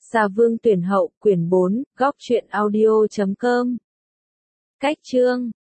Gia Vương tuyển hậu, quyển 4, góc truyện audio.com. Cách chương